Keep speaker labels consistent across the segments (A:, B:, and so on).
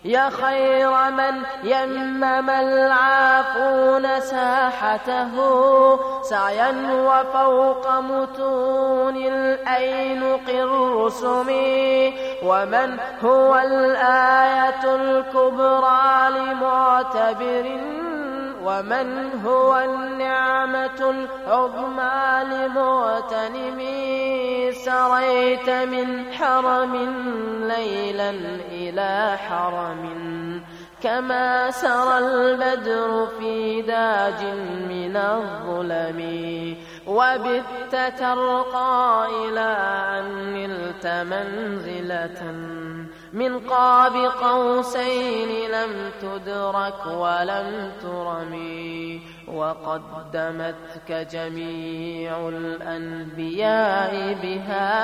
A: يا خير من يمم العافون ساحته سعيا وفوق متون الأينق الرسم، ومن هو الآية الكبرى لمعتبر، ومن هو النعمة العظمى لمغتنم. سريت من حرم ليلا إلى حرم كما سرى البدر في داج من الظلم، وبت ترقى إلى أن نلت منزلة من قاب قوسين لم تدرك ولم ترمي، وقدمتك جميع الأنبياء بها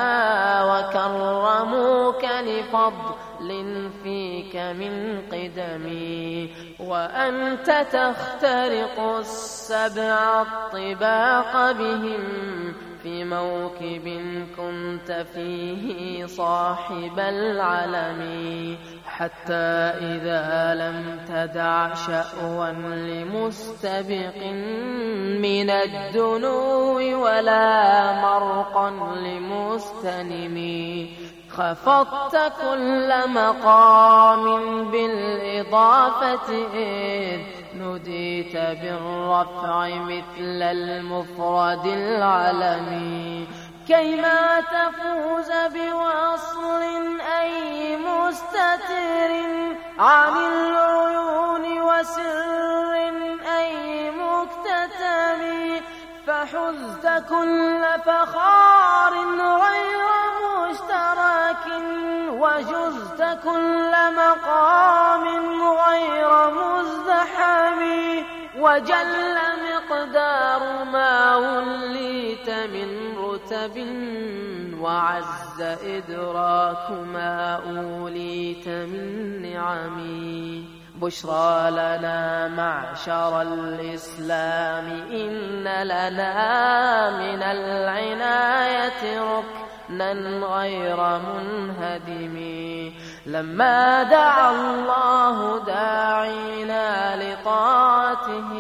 A: وكرموك لفضل فيك من قدمي، وأنت تخترق السبع الطباق بهم في موكب كنت فيه صاحب العلم، حتى إذا لم تدع شأوا لمستبق من الدنو ولا مرقا لمستنم، خفضت كل مقام بالإضافة إذ نوديت بالرفع مثل المفرد العلمي، كيما تفوز بوصل أي مستتر عن العيون وسر أي مكتتم، فحزت كل فخار غير مشترك وجزت كل مقام غير مزدحم، وجل مقدار ما وليت من رتب وعز إدراك ما أوليت من نعم. بشرى لنا معشر الإسلام إن لنا من العناية ركنا غير منهدم، لما دعا الله داعينا لطاعته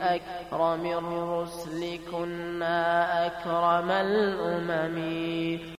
A: بأكرم الرسل كنا أكرم الأمم.